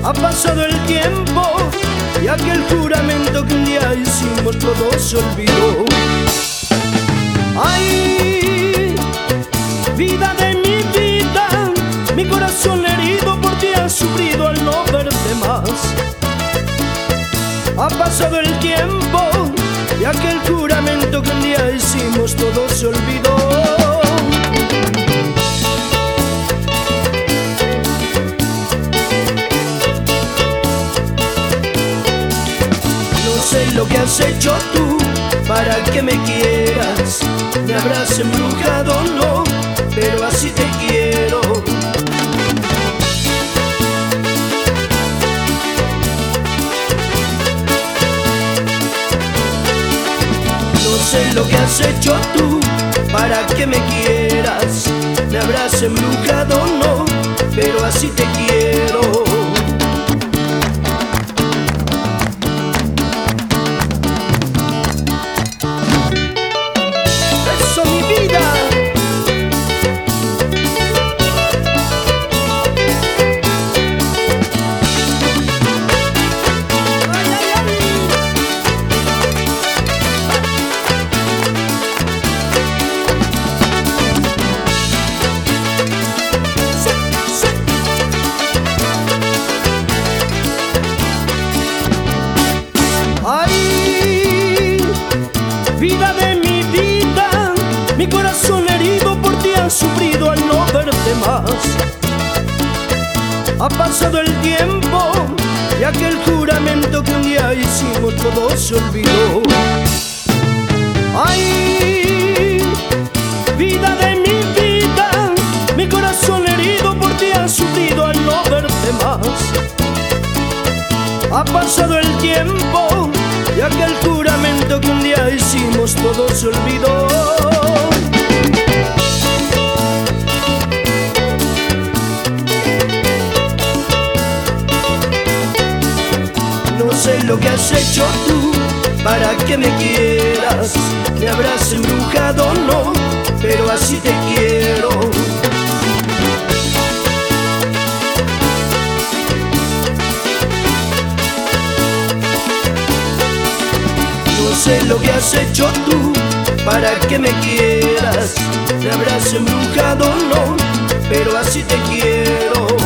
Ha pasado el tiempo y aquel juramento que un día hicimos todo se olvidó. Ay, vida de mi vida, mi corazón herido por ti ha sufrido al no verte más. Ha pasado el tiempo y aquel juramento que un día hicimos todo se olvidó. No sé lo que has hecho tú para que me quieras. Me habrás embrujado, no, pero así te quiero. No sé lo que has hecho tú para que me quieras. Me habrás embrujado, no, pero así te quiero. Eso, mi vida. Ay, vida de mi vida, mi corazón herido por ti ha sufrido al no verte más. Ha pasado el tiempo y aquel juramento que un día hicimos todo se olvidó. Ay, vida de mi vida, mi corazón herido por ti ha sufrido al no verte más. Ha pasado el tiempo y aquel juramento que un día hicimos todo se olvidó. No sé lo que has hecho tú para que me quieras. Me habrás embrujado, no, pero así te quiero. No sé lo que has hecho tú para que me quieras. Me habrás embrujado, no, pero así te quiero.